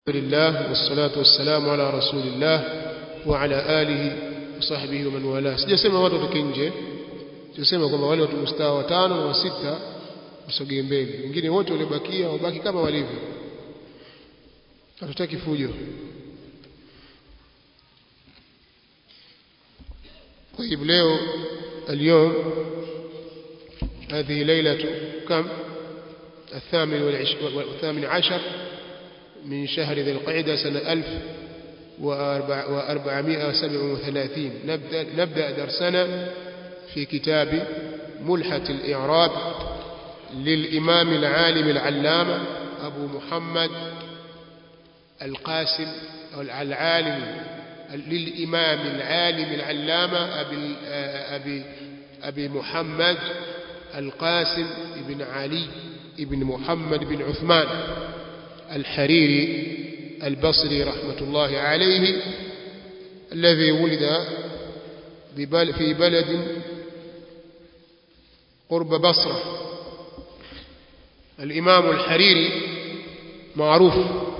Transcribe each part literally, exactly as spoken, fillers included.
لله والصلاة والسلام على رسول الله وعلى آله وصحبه ومن والاه. Sijasema watu watoke nje, sijasema kwamba wale watu mustawa wa tano na wa sita wasogee mbele, wengine wote waliobakia wabaki kama walivyo. Hatutaki fujo. طيب leo اليوم هذه ليلة كم الثامن والثامن عشر من شهر ذي القعدة سنة ألف وأربعمائة وسبع وثلاثين. نبدأ, نبدأ درسنا في كتاب ملحة الإعراب للإمام العالم العلامة أبو محمد القاسم أو العالم للإمام العالم العلامة أبي, أبي, أبي محمد القاسم بن علي بن محمد بن عثمان الحريري البصري رحمة الله عليه، الذي ولد في بلد قرب بصرة. الإمام الحريري معروف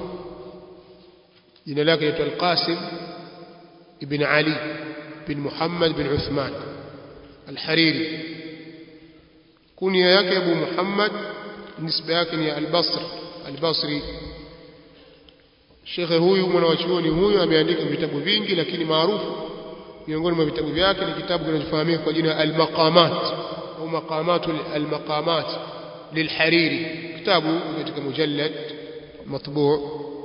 جنا لك القاسم بن علي بن محمد بن عثمان الحريري، كنيا yake أبو محمد، nisba yake ni al-Basri al-Basri. Shekhe huyu mwanachuoni huyu ameandika vitabu vingi, lakini maarufu miongoni mwa vitabu vyake ni kitabu kinachofahamika kwa jina al-Maqamat au Maqamatul al-Maqamat lil-Hariri, kitabu katika mujallad matbu'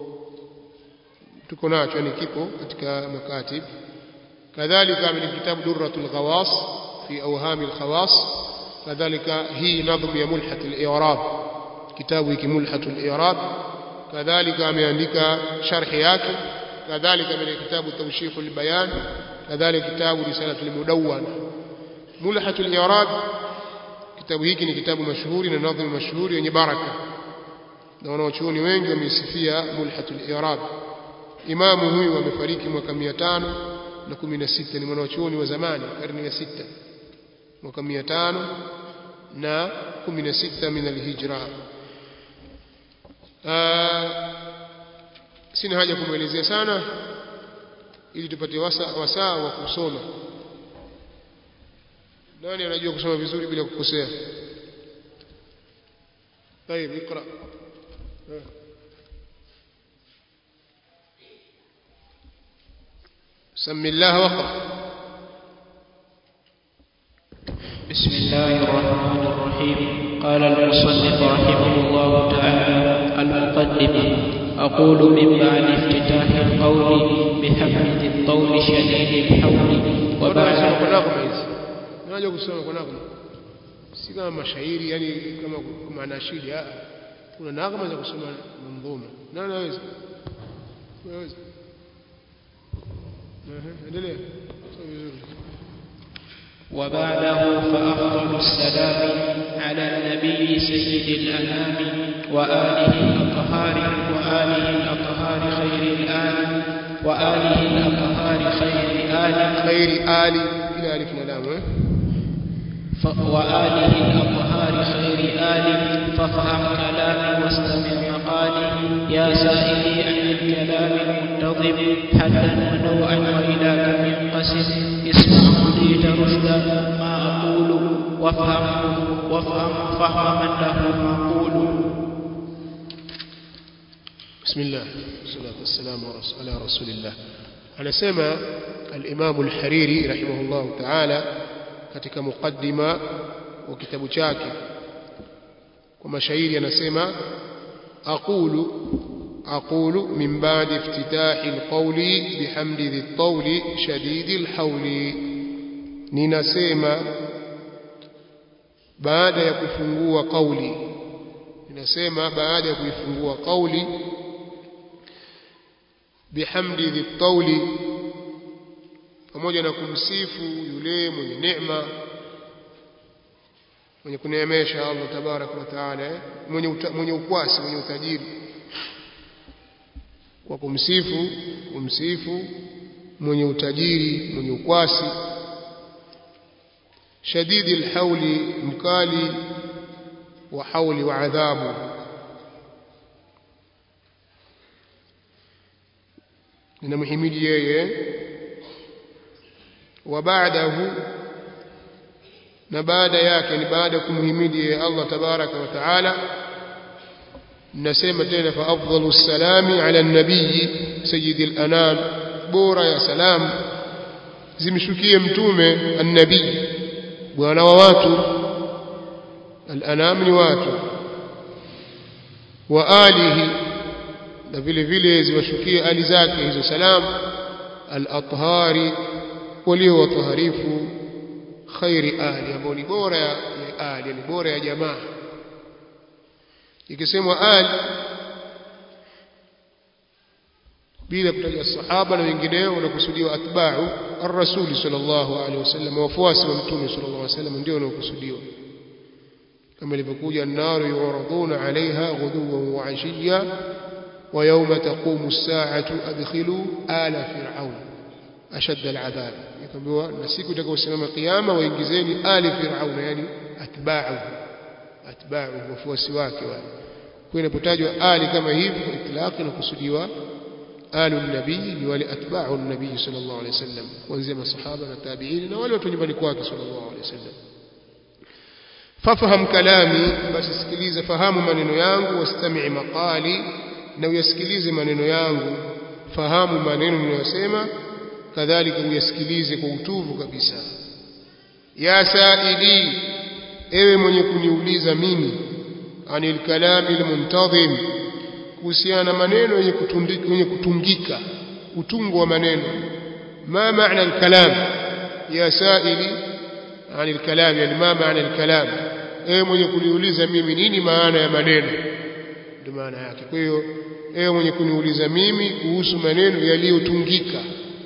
tuko nacho, ni kipo katika makatib. Kadhalika ameandika kitabu Durratul Ghawas fi awham al-khawas. kadhalika hii nadhmu ya Mulhat al-I'rab, kitabu hiki Mulhat al-I'rab. kadhalika ameandika sharhi yake, kadhalika ameandika kitabu Tawshih al-Bayan, kadhalika kitabu Risalat al-Mudawwan. Mulhat al-I'rab, kitabu hiki ni kitabu mashuhuri na nadhmu mashuhuri yenye baraka, na wanachuoni wengi wamesifia Mulhat al-I'rab. Imamu huyu amefariki mwaka mia tano na kumi na sita, ni mwanachuoni wa zamani, karne ya sita, mwaka mia tano na kumi na sita min al-hijra. Sina haja kumuelezea sana ili tupate wasaa wa kusoma. Nani anajua kusoma vizuri bila kukosea? طيب اقرأ. سم الله واقرأ. بسم الله الرحمن الرحيم. قال المصنف رحمه الله تعالى: المقدمة. أقول من بعد افتتاح القول بحمد الطول شديد الحول وبعد ناجي kusoma kwa nagma, si kama mashairi, yani kama kama nashidi. Kuna nagma za kusoma manzuma. Nani anaweza? Unaweza? اها endelea. وبعده فأفضل السلام على النبي سيد الأنام وآله الأطهار وآله الأطهار خير الآل وآله الأطهار خير آل خير آل إلى ألف لام وآله الأطهار خير آل. فافهم كلامي واستمع مقالي يا سائلي عن الكلام المنتظم حدا ونوعا وإلى كم ينقسم. اسمع هديت رشدا ما أقول وافهم وافهم فهم من له معقول. بسم الله والصلاة والسلام على رسول الله. anasema al-Imam al-Hariri rahimahullah ta'ala katika mukaddima wa kitabu chake kwa mashairi, anasema aqulu aqulu min ba'di iftitahi al-qawli bihamdi dhi-at-tawli shadidi al-hawli, ninasema baada ya kufungua kauli, ninasema baada ya kuifungua kauli bihamdi dhi-at-tawli, pamoja na kumsifu yule mwenye neema, mwenye kuneemesha Allah tabarak wa taala, mwenye mwenye ukwasi, mwenye utajiri, kwa kumsifu kumsifu mwenye utajiri, mwenye ukwasi. Shadidi al-hawli, mkali wa hauli wa adhabu. ninamhimidi yeye wa baadahu na baada yake ni baada kumhimidi yeye Allah tabaraka wa taala nasema tena fa afdalu salami ala nabii sayyidil anam bora ya salam zimshukie mtume an-nabii bwana wa watu al-anam ni watu wa alihi na vile vile ziwashukie ali zake hizo salam al-athhari walio wataharifu khairi ali ambao ni bora ya ali ni bora ya jamaa ikisemwa ali bila kutaja sahaba na wengineo wanakusudiwa atba'u ar-rasul sallallahu alaihi wasallam wafuasi wa mtume sallallahu alaihi wasallam ndio wanakusudiwa kama ilivyokuja an-nar yuraduna 'alayha ghuduwan wa 'ashiyya wa yawma taqumu as-sa'atu adkhilu ala fir'aun ashadda al-'adhab ikambiwa na siku itakayosimama kiyama waingizeni ali fir'aun yani atba'u atba'u wafuasi wake wale kwa inapotajwa ali kama hivi kwa itlaq inakusudiwa alu nabii ni wale atba'u nabii sallallahu alayhi wasallam kuanzia masahaba na tabi'in na wale watu nyumbani kwake sallallahu alayhi wasallam fafaham kalami basi sikiliza fahamu maneno yangu wastami' maqali na uyasikilize maneno yangu fahamu maneno ninayosema kadhalika uyasikilize kwa utuvu kabisa ya saidi ewe mwenye kuniuliza mimi anil kalami almuntazim kuhusiana maneno yenye kutundika yenye kutungika utungo wa maneno ma maana alkalam ya saili anil kalam yani ma maana alkalam ewe mwenye kuniuliza mimi nini maana ya maneno ndio maana yake kwa hiyo ewe mwenye kuniuliza mimi kuhusu maneno yaliyotungika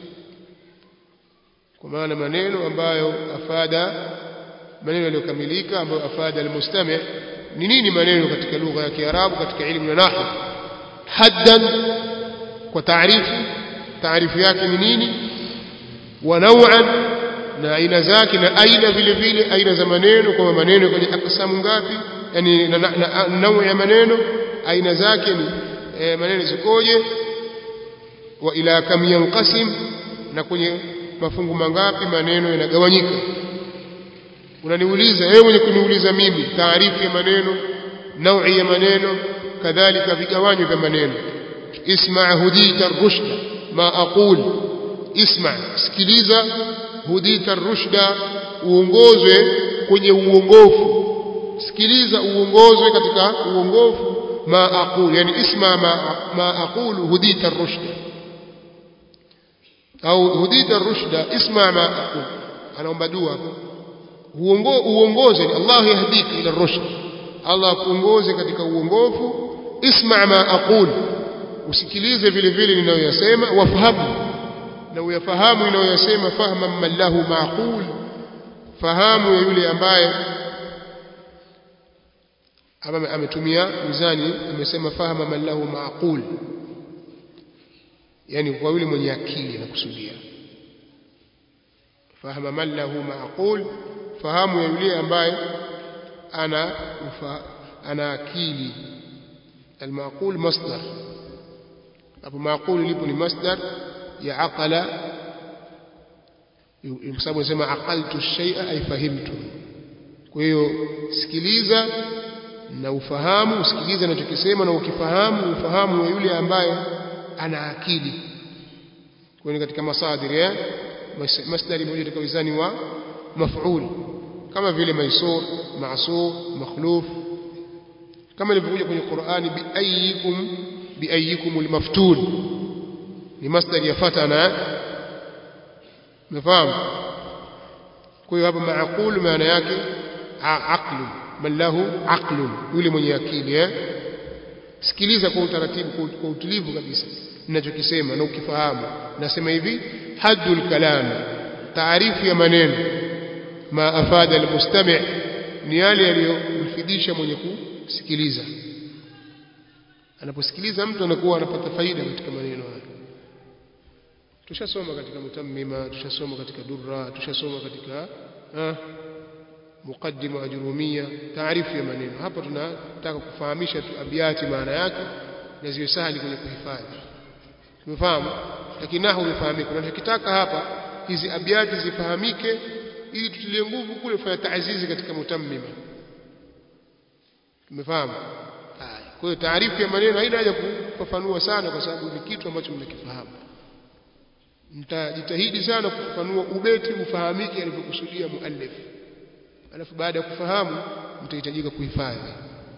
kwa maana maneno ambayo afada maneno yaliyokamilika ambayo afada almustami' ni nini maneno katika lugha ya Kiarabu katika elimu ya nahwu haddan kwa taarifu taarifu yake ni nini wa naw'an na aina zake na aina vile vile aina za maneno kwa maneno kwenye aksamu ngapi yani nawu ya maneno aina zake ni e, maneno zikoje wa ila kam yanqasim na kwenye mafungu mangapi maneno yanagawanyika unaniuliza wewe mwenye kuniuliza mimi taarifu ya maneno naui ya maneno kadhalika vigawanyo vya maneno isma' hudita ar-rushda ma aqul isma' sikiliza hudita ar-rushda uongozwe kwenye uongofu sikiliza uongozwe katika uongofu ma aqul yani isma' ma, ma aqul hudita ar-rushda au hudita ar-rushda isma' ma aqul anaomba dua uongoze Allah yahdika ila ar-rushd Allah kuongoze katika uongofu isma' ma aqul usikilize vile vile ninayoyasema wafahamu na uyafahamu ninayoyasema fahma man lahu maqul fahamu ya yule ambaye ametumia mizani amesema fahma man lahu maqul yani kwa yule mwenye akili nakusudia fahma man lahu maqul fahamu ya yule ambaye ana ana akili المعقول مصدر أبو معقول lipo ni masdar ya aqala yumsabu sema aqaltu shay'a ay fahimtu kwa hiyo sikiliza na ufahamu usikilize anachokisema na ukifahamu ufahamu wa yule ambaye ana akili kwa hiyo katika masadir ya masdari moja katika wizani wa maf'ul kama vile maisur ma'sur makhluf kama ilivyokuja kwenye Qur'ani bi ayyikum bi ayyikumul maftun ni masdar ya fatana mfahamu kwa hiyo hapa maaqul maana yake aqlu man lahu aqlun yule mwenye akili eh sikiliza kwa utaratibu kwa utulivu kabisa ninachokisema na ukifahamu nasema hivi haddul kalam taarifu ya maneno ma afada almustami' ni yale yaliyomfidisha mwenye kusikiliza anaposikiliza mtu anakuwa anapata faida katika maneno haya tushasoma katika mutammima tushasoma katika durra tushasoma katika ah muqaddima ajrumia taarifu ya maneno hapa tunataka kufahamisha tu abiati maana yake na ziwe sahali kwenye kuhifadhi tumefahamu lakini nahwu ifahamike na tukitaka hapa hizi abyati zifahamike ili tutilie nguvu kule kufanya taazizi katika mutammima tumefahamu kwa hiyo taarifu ya maneno haina haja kufafanua sana kwa sababu ni kitu ambacho mnakifahamu mtajitahidi sana kufafanua ubeti ufahamike alivyokusudia muallif alafu baada ya kufahamu mtahitajika kuhifadhi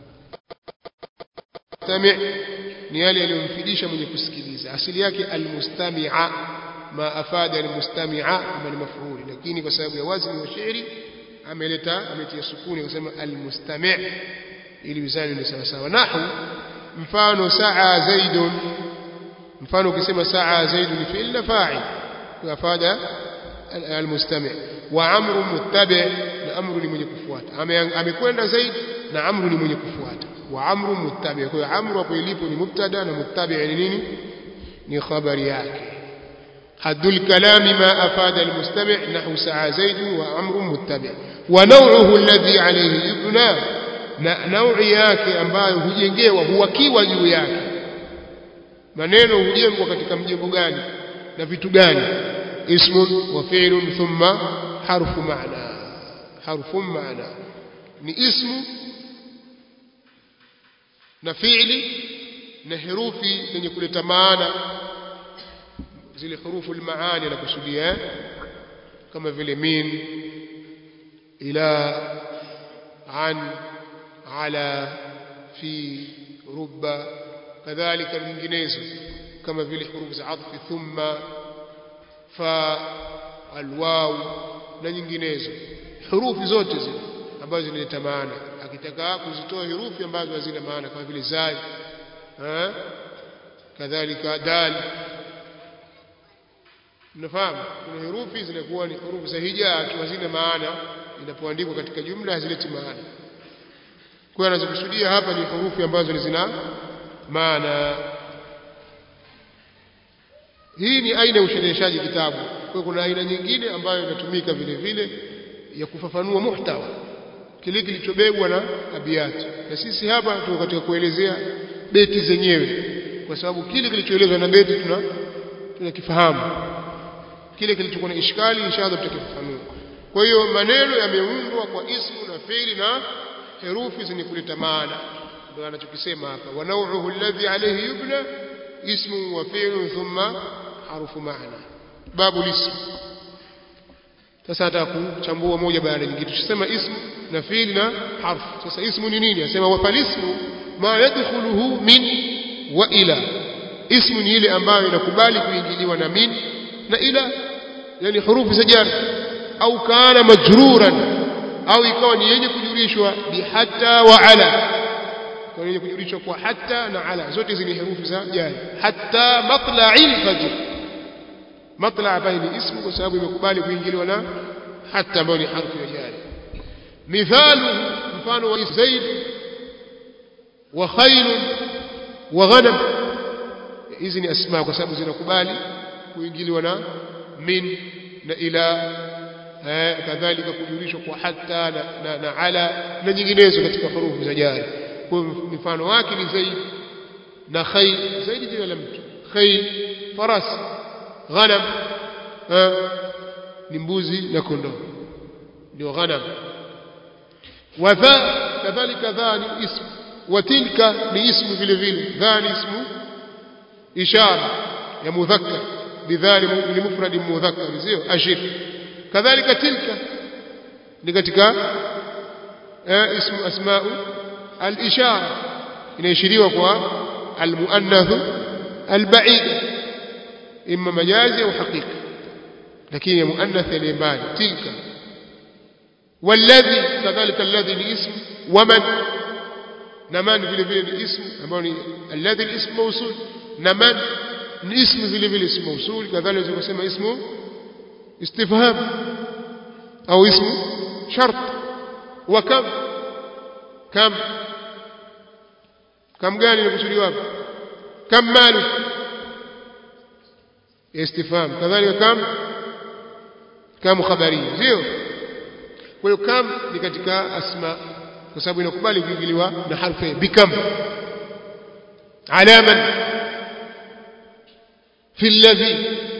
mustami' ni yale aliyomfidisha mwenye kusikiliza asili yake almustami'a ma afada almustami'a kama ni maf'ul lakini kwa sababu ya wazni wa shairi ameleta ametia sukuni akasema almustami' ili wizani ni sawa sawa nahwu mfano sa'a zaidun mfano ukisema sa'a zaidun ni fi'l na fa'il afada almustami' wa amru muttabi' na amru ni mwenye kufuata amekwenda zaid na amru ni mwenye kufuata wa amru muttabi' kwa hiyo amru hapo ilipo ni mubtada na muttabi' ni nini ni khabari yake haddul kalami ma afada almustami' nahwu sa'a zaid wa amru muttabi' wa naw'uhu alladhi alayhi yubna na naui yake ambayo hujengewa huwakiwa juu yake maneno hujengwa katika mjengo gani na vitu gani ismun wa fi'lun thumma harfu maana harfu maana ni ismu na fi'li na herufi zenye kuleta maana zile hurufu al-maani na kusudia kama vile min ila an على في رب كذلك nyinginezo kama vile hurufu za atfi thumma fa alwaw na nyinginezo hurufi zote zile ambazo zinaleta maana akitaka kuzitoa herufi ambazo hazina maana kama vile zai eh kadhalika dal mnafahamu kuna herufi zinakuwa ni hurufu za hija tu hazina maana inapoandikwa katika jumla hazileti maana kwa anazokusudia hapa ni hurufi ambazo zina maana hii ni aina ya ushereheshaji kitabu kwa kuna aina nyingine ambayo inatumika vile vile ya kufafanua muhtawa kile kilichobebwa na abiyati na sisi hapa tuko katika kuelezea beti zenyewe kwa sababu kile kilichoelezwa na beti tuna tunakifahamu kile kilichokuwa na ishkali inshallah tutakifafanua kwa hiyo maneno yameundwa kwa ismu na fi'li na herufi zenye kuleta maana ndio anachokisema hapa wa naw'uhu alladhi alayhi yubna ismu wa fi'lun thumma harfu maana babu ism sasa atakuchambua moja baada ya nyingine tuseme ismu na fi'l na harfu sasa ismu ni nini anasema wa falismu ma yadkhuluhu min wa ila ismu ni ile ambayo inakubali kuingiliwa na min na ila yani hurufu za jar au kana majruran au ikawa ni yenye kujurishwa bi hatta wa ala kwa yenye kujurishwa kwa hatta na ala zote hizi ni herufi za jari hatta matla'il fajr matla' baini ismu kwa sababu imekubali kuingiliwa na hatta ambayo ni harfu ya jari mithalu mfano wa zaid wa khayl wa ghanam hizi ni asma kwa sababu zinakubali kuingiliwa na min na ila kadhalika kujulishwa kwa hatta na, na, na ala na nyinginezo katika hurufu za jari kwa mfano wake ni zaid na khayl zaid jina la mtu khayl faras ghanam ni mbuzi na kondoo ndio ghanam wa dha kadhalika dha ni ismu wa tilka ni ismu vile vile dha ni ismu ishara ya mudhakkar bidhali ni mufrad mudhakkar sio ashir kadhalika tilka ni katika ismu asma'u al-ishara inaishiriwa kwa al-muannath al-ba'id imma majazi au haqiqa lakini ya muannath ile mbali tilka walladhi kadhalika alladhi ni ismu waman na man vile vile ni ismu ambao ni alladhi ni ismu mawsul na man ni ismu vile vile ismu mawsul kadhalika kusema ismu استفهام أو اسم شرط وكم كم كم قال لك جواب كم ماله استفهام كذلك كم كم خبريه زيو kwa hiyo kam ni katika asma kwa sababu inakubali kuingiliwa na harfu bikam alaman fi alladhi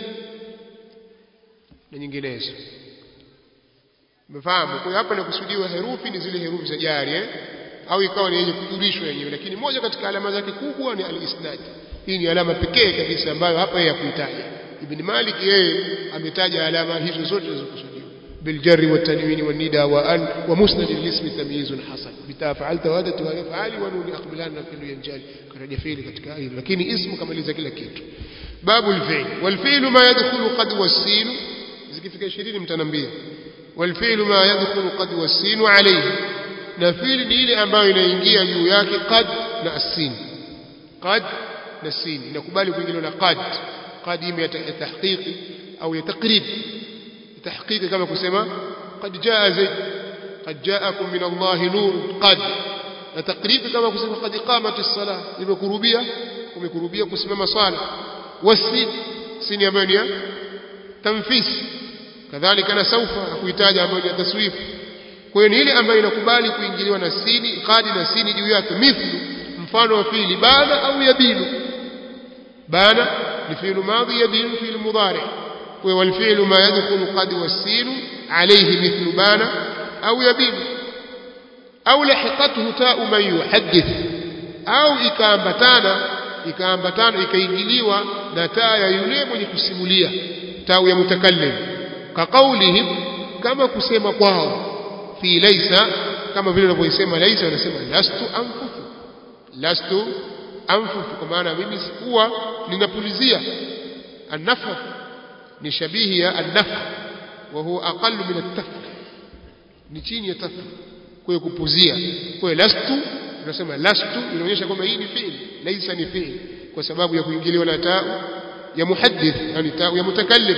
na nyinginezo. Mfahamu? Kwa hapa inakusudiwa herufi ni zile herufi za jari eh? Au ikawa ni yenye kujulishwa yenyewe, lakini moja katika alama zake kubwa ni al-isnad. Hii ni alama pekee kabisa ambayo hapa yeye hakuitaja. Ibn Malik yeye ametaja alama hizo zote zilizokusudiwa بالجر والتنوين والندى وأن ومسند الاسم تمييز حسن بتا فعلت وهدت ويفعل ونون أقبلان نفل ينجالي كان يفعل katika hili lakini ismu kamaliza kila kitu. باب الفعل والفعل ما يدخل قد والسين zikifika ishirini mtanambia والفعل ما يدخل قد والسين عليه na fi'l ni ile ambayo inaingia juu yake qad na as-sin qad na sin inakubali kuingiliwa na qad qad ime ya tahqiqi au ya taqrib تحقيق كما كسمى قد جاء زيد قد جاءكم من الله نور قد تقريب كما كسمى قد قامت الصلاة لمكروبية ومكروبية كسمى مصالح والسين سين يمانيا تنفيس كذلك أنا سوف أكويتاج أمانيا تسويف كوين هili ambayo inakubali kuingiliwa na sini qad na sini juu yake mithlu mfano wa fi'li bana au yabinu bana ni fi'l madhi yabinu fi'l mudari' والفعل ما يدخل قد والسين عليه مثل بان أو يبين أو لحقته تاء من يحدث أو إكامبتانا إكامبتانا إكينجليوا نتاء يلي من يكسموليا تاء يمتكلم كقولهم كما كسم قواه في ليس كما vile unavyosema ليس unasema lastu anfutu lastu anfutu kwa maana mimi sikuwa ninapulizia an-nafth ni shabihi ya an-nafth wa huwa aqall min at-tafl ni chini ya tafl kwa kupuzia kwa lastu tunasema lastu inaonyesha kwamba hii ni fi'il laisa ni fi'il kwa sababu ya kuingiliwa na taa ya muhaddith yani taa ya mutakallim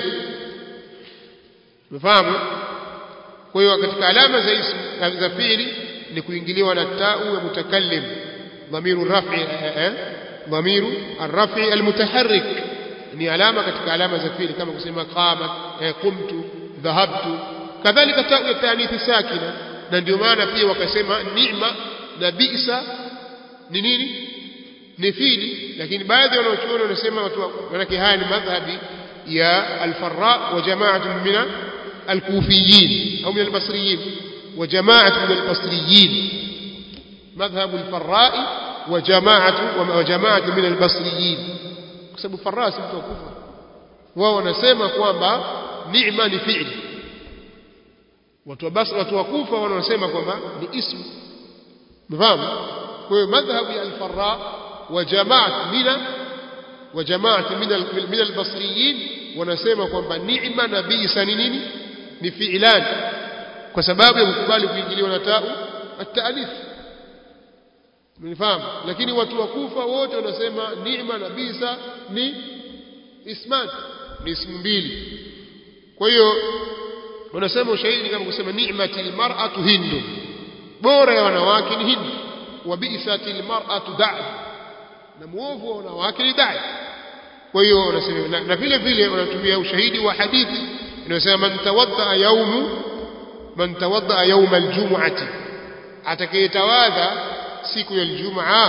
mfahamu kwa hiyo katika alama za ism za fi'ili ni kuingiliwa na taa ya mutakallim dhamiru raf'i dhamiru ar-raf'i al-mutaharrik ni alama katika alama za fi'li kama kusema qamat qumtu dhahabtu kadhalika taa ya taanithi sakina na ndio maana pia wakasema ni'ma na bi'sa ni nini ni fi'li lakini baadhi wanaochuoni wanasema watu wanake haya ni madhhabi ya al-Farra wa jama'atu min al-Kufiyin au min al-Basriyin wa jama'atu min al-Basriyin madhhabu al-Farra wa jama'atu wa jama'atu min al-Basriyin kwa sababu Farra si mtu kufa wao wanasema kwamba ni'ma ni fi'li watu wa Basra watu wa Kufa wanasema kwamba ni ismu mfahamu kwa hiyo madhhabu ya al-Farra wa jama'at mina wa jama'at min al-Basriyin wanasema kwamba ni'ma na bi'sa ni nini ni fi'lan kwa sababu ya kukubali kuingiliwa na taa at-ta'lif mnifahamu lakini watu wa Kufa wote wanasema ni'ma na bi'sa ni isman ni ismu mbili kwa hiyo wanasema ushahidi kama kusema ni'mati almar'atu hindu bora ya wanawake ni hindu wa bi'sati almar'atu da'i na muovu wa wanawake ni da'i kwa hiyo wanasema na vile vile wanatumia ushahidi wa hadithi inayosema man tawadda yawmu man tawadda yawm aljum'ati atakayetawadha siku ya Ijumaa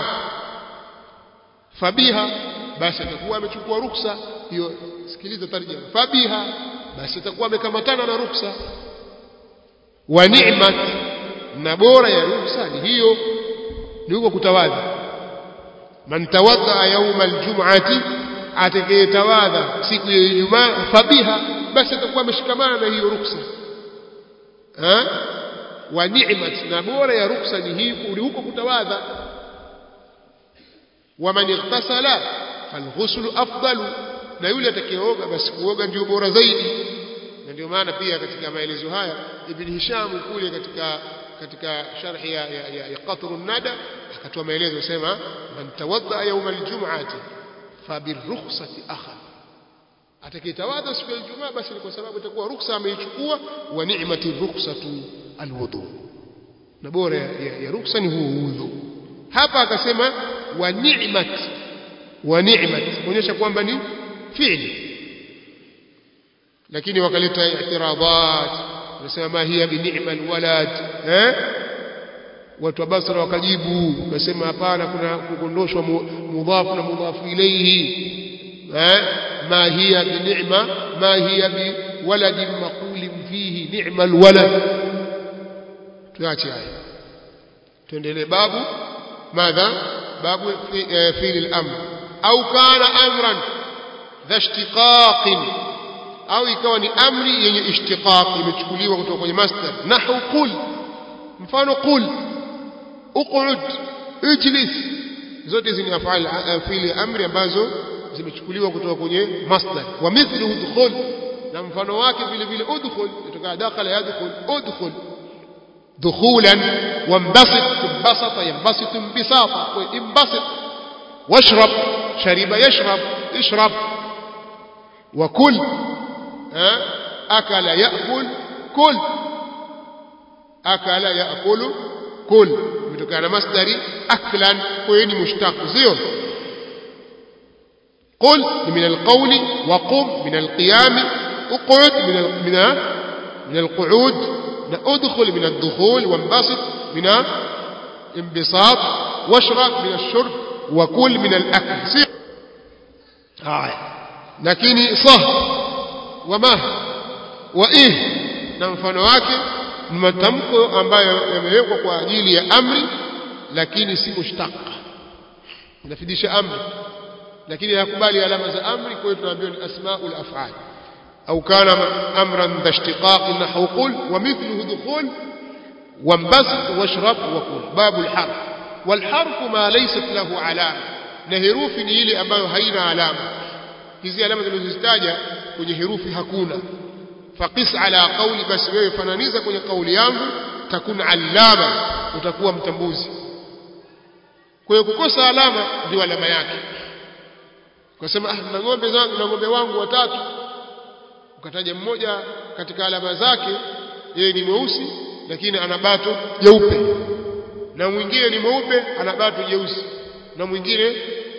fabiha basi atakuwa amechukua ruksa hiyo sikiliza tarjuma fabiha basi atakuwa amekamatana na ruksa wa ni'mat na bora ya ruksa ni hiyo ni huko kutawadha man tawadda yawm aljum'ati atakayetawadha siku ya Ijumaa fabiha basi atakuwa ameshikamana na hiyo ruksa ha wa ni'mat na bora ya ruksa ni hii ni huko kutawadha wa man ightasala falghuslu afdalu na yule atakayeoga basi kuoga ndio bora zaidi na ndio maana pia katika maelezo haya Ibn Hisham kule katika katika sharhi ya ya, ya, ya Qatrun Nada akatoa maelezo sema man tawadda yawm aljum'ati fabirrukhsati akhadha atakayetawadha siku ya Ijumaa basi ni kwa sababu itakuwa ruksa ameichukua wa ni'mati rukhsatu alwudu na bora ya, ya ruksa ni huo udhu hapa akasema wa ni'mat wa ni'mat kuonyesha kwamba ni fi'li lakini wakaleta i'tiradat wanasema ma hiya bi ni'mal walad eh watu wa Basra wakajibu wakasema hapana kuna kukondoshwa mudhafu na mudhafu ilayhi eh ما هي بنعمة ما هي بولد مقول فيه نعم الولد tuache haya tuendelee babu madha babu fi'l al-amr au kana amran dha ishtiqaq au ikawa ni amri yenye ishtiqaq imechukuliwa kutoka kwenye masdar nahu qul mfano qul uqud ijlis zote hizi ni af'al fi'l amri ambazo zimechukuliwa kutoka kwenye masdar wa mithlu udkhul na mfano wake vile vile udkhul kutoka dakhala yadkhul udkhul دخولا وانبسط انبسط ينبسط انبساطا وانبسط واشرب شرب يشرب اشرب وكل أكل يأكل كل أكل يأكل كل كان مصدري أكلا وين مشتق زيون قل من القول وقم من القيام اقعد من من من القعود ادخل من الدخول وانبسط من الانبساط واشرب من الشرب وكل من الأكل آه. لكن صه وما وإيه na mfano wake ni matamko ambayo yamewekwa kwa ajili ya amri lakini si mushtaq inafidisha amri lakini yakubali alama za amri kwa hiyo tunaambiwa ni asmaul af'al au kana amran dha ishtiqaq nahwu qul wa mithluhu dukhul وانبسط واشرب وكل باب الحرف والحرف ما ليست له علامه na herufi ni ile ambayo haina alama hizi alama zilizozitaja kwenye herufi hakuna faqis ala qawli basi wewe fananiza kwenye kauli yangu takuna alama utakuwa mtambuzi kwa hiyo kukosa alama ndio alama yake ukasema ah na ng'ombe zangu na ng'ombe wangu watatu ukataja mmoja katika alama zake yeye ni mweusi lakini ana bato jeupe na mwingine ni mweupe ana bato jeusi na mwingine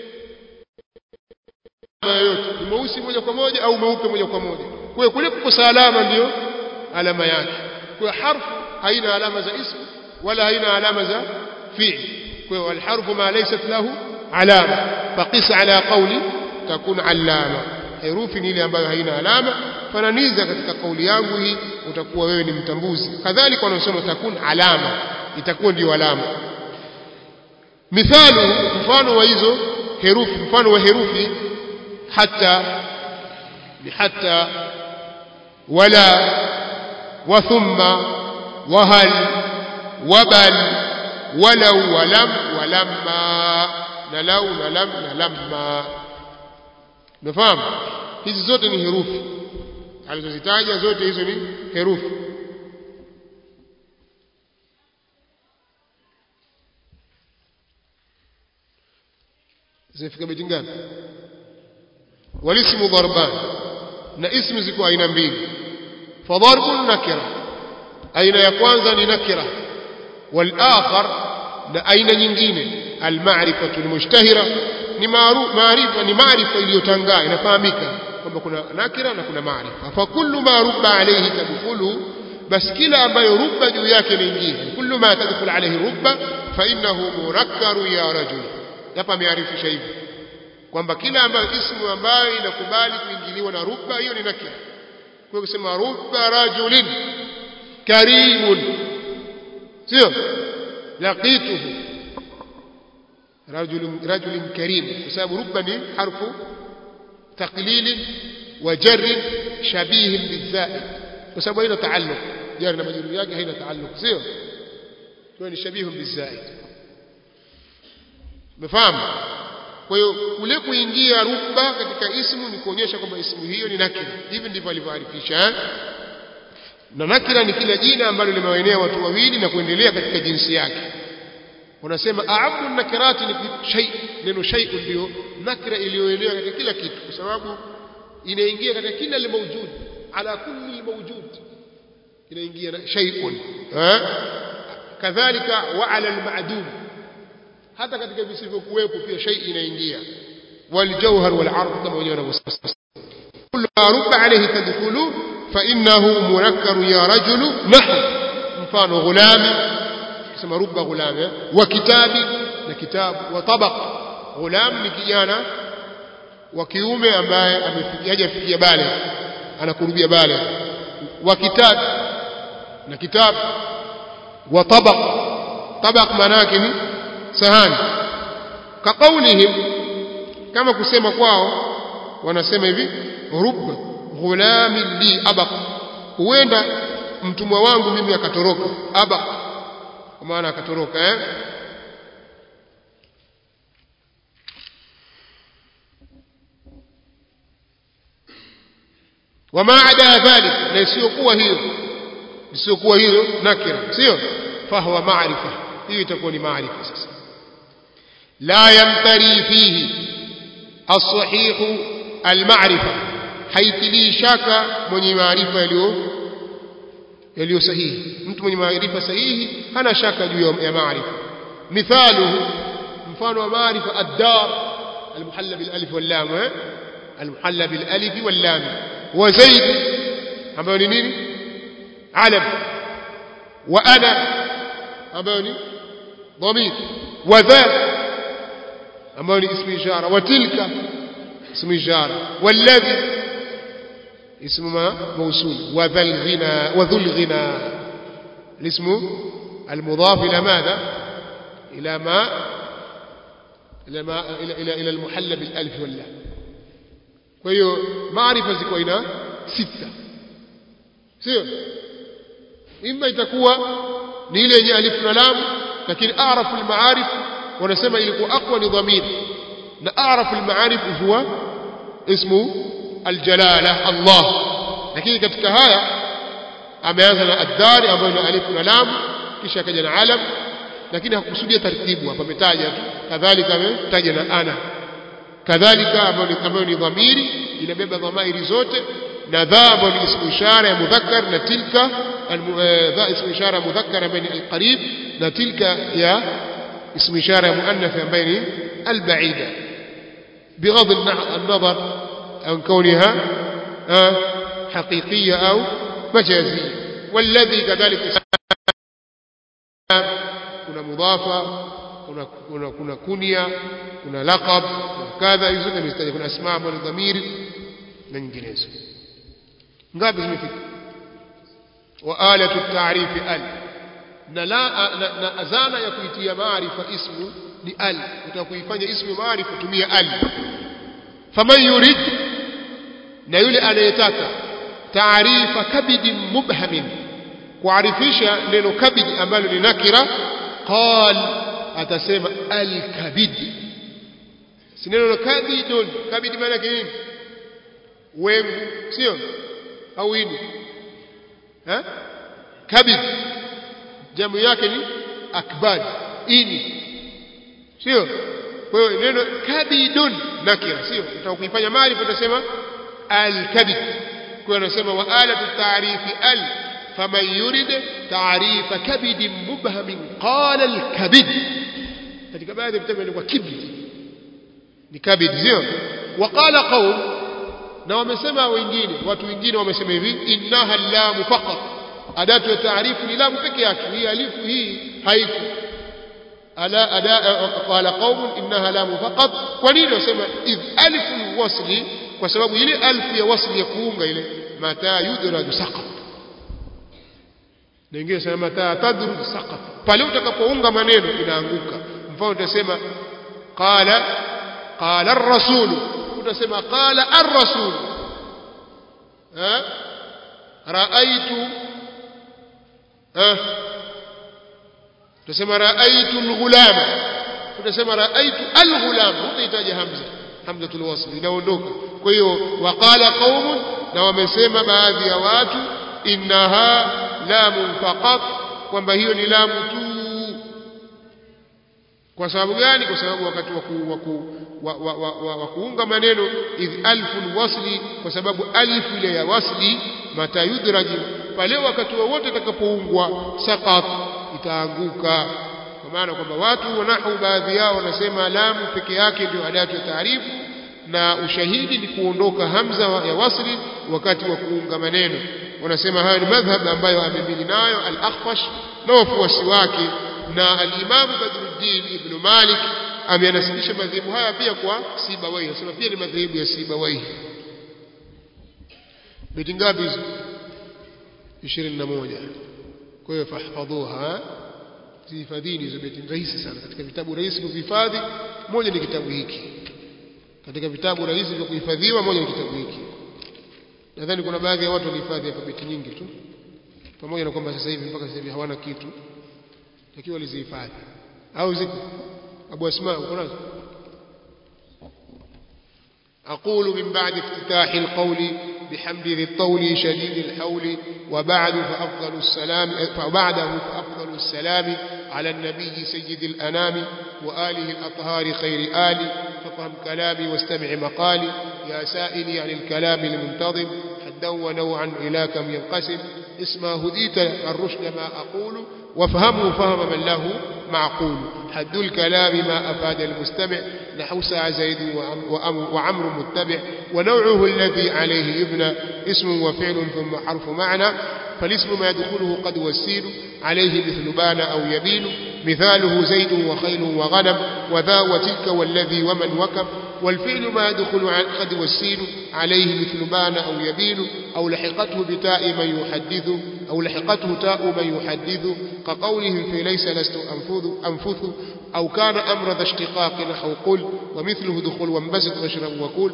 yote ni mweusi moja kwa moja au mweupe moja kwa moja kwa hiyo kule kukosa alama ndio alama yake kwa harfu haina alama za ism wala haina alama za fi'l kwa hiyo alharfu ma laysat lahu alama faqis ala qawli takun alama herufi ni ile ambayo haina alama fananiza katika kauli yangu hii utakuwa wewe ni mtambuzi kadhalika wanasema takun alama itakuwa ndio alama mithalu mfano wa hizo herufi mfano wa herufi hatta ni hatta wala wa thumma wa hal wa bal walau walam walamma na lau na lam na lamma nafahamu hizi zote ni herufi alizozitaja zote hizo ni herufi zifika beti ngapi walismu darban na ismu ziko aina mbili fadarbun nakira aina ya kwanza ni nakira wal akhar na aina nyingine al ma'rifatu al mushtahira ni maarifa ni maarifa iliyotangaa inafahamika kwamba kuna nakira na kuna maarifa fa kullu ma rubba alayhi tadkhulu bas kila ambayo rubba juu yake inaingia kullu ma tadkhulu alayhi rubba fa innahu munakkaru ya rajul hapa amearifisha hivi kwamba kila ambayo ismu ambayo inakubali kuingiliwa na rubba hiyo ni nakira kwa kusema rubba rajulin karimun sio laqituhu رجل رجل كريم بسبب رب ni حرف تقليل وجر شبيه بالزائد بسبب هنا تعلق جار na majrur yake haina تعلق sio kwa ni shabih بالزائد mfahamu kwa hiyo kule kuingia rubba katika ismu ni kuonyesha kwamba ismu hiyo ni nakira hivi ndivyo alivyoarifisha na nakira ni kila jina ambalo limewaenea watu wawili na kuendelea katika jinsi yake unasema a'ammu nakirati ni shay neno shay ndio nakira iliyoenea katika kila kitu kwa sababu inaingia katika kila li mawjud ala kulli mawjud inaingia shay'un eh kadhalika wa ala al-ma'dum hata katika visivyokuwepo pia shay inaingia wal jawhar wal 'ard kama wenyewe wanavyosema kullu ma rubba alayhi tadkhulu fa innahu munakkar ya rajulu nahu mfano ghulami كما رب غلام وكتاب na kitabu wa tabaq ghulam ni kijana wa kiume ambaye amefikia hajafikia bale anakurubia bale wa kitab na kitab wa tabaq tabaq maana yake ni sahani ka kaulihim kama kusema kwao wanasema hivi rubba ghulami li abaq huenda mtumwa wangu mimi akatoroka abaq kwa maana akatoroka eh wama ada dhalik na isiyokuwa hiyo isiyokuwa hiyo nakira sio fahuwa maarifa hiyo itakuwa ni maarifa sasa la yamtari fihi as-sahih al-ma'rifa haitili shaka mwenye maarifa yaliyo yaliyo sahihi mtu mwenye maarifa sahihi hana shaka juu ya maarifa mithaluhu mfano wa maarifa ad-dar al-muhalla bil alif wal lam al-muhalla bil alif wal lam wa zaid ambayo ni nini alam wa ana ambayo ni dhamir wa dha ambayo ni ismu ishara wa tilka اسم إشارة والذي اسم موصول وذا الغنى وذو الغنى الاسم المضاف إلى ماذا إلى ما إلى ما إلى إلى, إلى المحل بالألف واللام وهي معرفة زكوينا ستة سير إما يتكوى نيلي ألف ولام لكن أعرف المعارف ونسمى إليكو أقوى نظامين نعرف المعارف هو اسمه الجلالة الله لكن katika haya ameanza na ad-dar ambayo ni alif na lam kisha kaja na alam lakini hakusudia taratibu hapa ametaja tu kadhalika ametaja na ana kadhalika ambayo ni dhamiri inabeba dhamairi zote na dha ambayo ni ismu ishara ya mudhakkar na tilka dha ismu ishara mudhakkar ambayo ni al-qarib na tilka ya اسم إشارة مؤنث بين البعيدة بغض النظر عن كونها حقيقية أو مجازية والذي كذلك كنا مضافة كنا كنا كنا كنية كنا لقب كذا يزود يستدعي كنا أسماء من الضمير من جنس ngapi zimefika وآلة التعريف ال na la na azana ya kuitia maarifa ismu ni al utakuifanya ismu maarifa tumia al faman yurid na yule anayetaka taarifa kabid mubham kuarifisha neno kabid ambalo ni nakira qal atasema al kabid si neno kabidun kabid maana yake nini wengu sio au hili eh kabid jamu yake ni akbad ini sio kwa hiyo neno kabidun nakira sio utakuifanya maarifa utasema al-kabid kwa anasema wa alatu ta'rifi al faman yurid ta'rifa kabid mubham qala al-kabid katika baadhi ya vitabu ni kwa kibid ni kabid sio wa qala qaum na wamesema wengine watu wengine wamesema hivi innaha lam faqat adatu ya taarifu ni lamu peke yake hii alifu hii haiko ala ada qala qaum innaha lamu faqat kwa nini wasema idh alifu wasli kwa sababu ile alfu ya wasli ya kuunga ile mata yudradu saqat na ingine sema mata tadrud saqat pale utakapounga maneno inaanguka mfano utasema qala qala ar-rasul utasema qala ar-rasul ha raaitu ها تسمى رأيت الغلام تسمى رأيت الغلام utahitaji hamza hamzatul wasl inaondoka kwa hiyo waqala qaumun na wamesema baadhi ya watu innaha lamun faqat kwamba hiyo ni lamu tu kwa sababu gani kwa sababu wakati wa kuunga maneno idh alful wasli kwa sababu alif ile ya wasli mata yudraji pale wakati wote atakapoungwa saqat itaanguka kwa maana kwamba watu wanahu baadhi yao wanasema lamu peke yake ndio adatu ya taarifu na ushahidi ni kuondoka hamza ya wasli wakati wa kuunga maneno wanasema haya ni madhhab ambayo amebili nayo al-Akhfash na wafuasi wake na al-Imam Badruddin ibn Malik ameanasibisha madhehebu haya pia kwa Sibawayhi, anasema pia ni madhehebu ya Sibawayhi. Beti ngapi hizo? ishirini na moja. Kwa hiyo fahfadhuha, zihifadhini hizo beti, rahisi sana katika vitabu rahisi kuhifadhi. Moja ni kitabu hiki, katika vitabu rahisi vya kuhifadhiwa moja ni kitabu hiki. Nadhani kuna baadhi ya watu walihifadhi hapa beti nyingi tu, pamoja na kwamba sasa hivi mpaka sasa hivi hawana kitu, lakini walizihifadhi. Au ziko Abu Asma uko nazo? أقول من بعد افتتاح القول بحمد ذي الطول شديد الحول وبعد فأفضل السلام فبعده فأفضل السلام على النبي سيد الأنام وآله الأطهار خير آل فافهم كلامي واستمع مقالي يا سائلي عن الكلام المنتظم حدا ونوعا إلى كم ينقسم اسما هديت الرشد ما أقول وافهموا فهم من له معقول حد الكلام ما أفاد المستمع نحو ساع زيد وعمر متبع ونوعه الذي عليه يبنى اسم وفعل ثم حرف معنى فالاسم ما يدخله قد والسين عليه مثل بان أو يبين مثاله زيد وخيل وغنم وذا وتلك والذي ومن وكب والفعل ما يدخل قد والسين عليه مثل بان أو يبين أو لحقته بتاء من يحدث أو لحقته تاء من يحدث كقولهم في ليس لست أنفث أو كان أمر ذا اشتقاق نحو قل ومثله دخول وانبسط واشرب وكل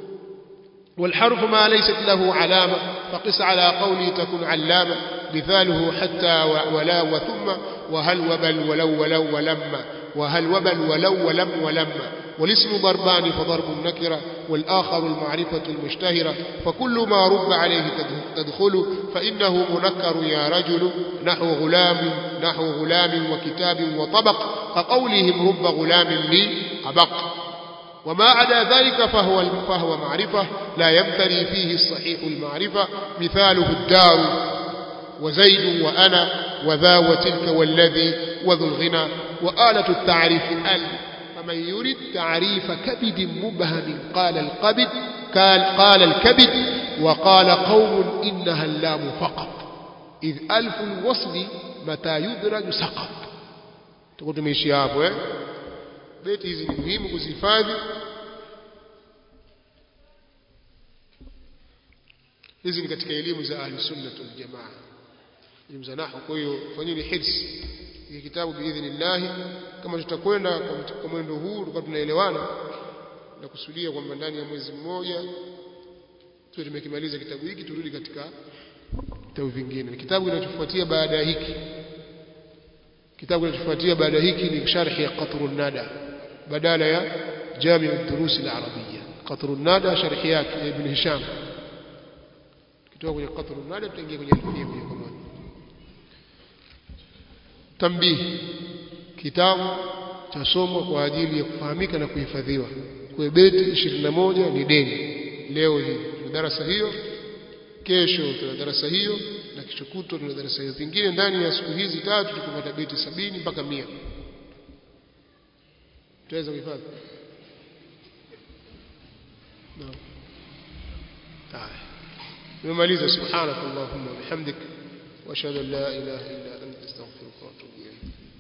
والحرف ما ليست له علامة فقس على قولي تكن علامة مثاله حتى ولا وثم وهل وبل ولو ولو ولما وهل وبل ولو ولم ولما والاسم ضربان فضرب النكرة والآخر المعرفة المشتهرة فكل ما رب عليه تدخل فإنه منكر يا رجل نحو غلام نحو غلام وكتاب وطبق كقولهم رب غلام لي أبق وما عدا ذلك فهو فهو معرفة لا يمتري فيه الصحيح المعرفة مثاله الدار وزيد وأنا وذا وتلك والذي وذو الغنى وآلة التعريف ال فمن يريد تعريف كبد مبهم قال القبد قال قال الكبد وقال قوم إنها اللام فقط إذ ألف الوصل متى يدرج سقط. تقول ماشي hapo eh beti hizi ni muhimu kuzihifadhi. Hizi ni katika elimu za Ahlus Sunnah wal Jamaa, elimu za nahwu. Kwa hiyo fanyeni hirsi hii kitabu biidhnillah. Kama tutakwenda kwa mwendo huu tutakuwa tunaelewana na kusudia kwamba ndani ya mwezi mmoja tuwe tumekimaliza kitabu hiki, turudi katika vitabu vingine. Kitabu kinachofuatia baada ya hiki kitabu kinachofuatia baada hiki ni sharhi ya Qatrun Nada badala ya Jami' ad-Durus al-Arabiyya. Qatrun Nada sharhi yake ya Ibn Hisham. Kitoka kwenye Qatrun Nada tutaingia kwenye alfia moja kwa moja. Tambihi, kitabu cha somo kwa ajili ya kufahamika na kuhifadhiwa. Kwa beti ishirini na moja ni deni. Leo hii tuna darasa hiyo, kesho tuna darasa hiyo, na kesho kutwa tuna darasa hiyo. Pengine ndani ya siku hizi tatu tukupata beti sabini mpaka mia. Tutaweza kuhifadhi? Naam. Haya. Tumemaliza. Subhanakallahumma wa bihamdik wa ashhadu an la ilaha illa anta astaghfiruka wa atubu ilayk.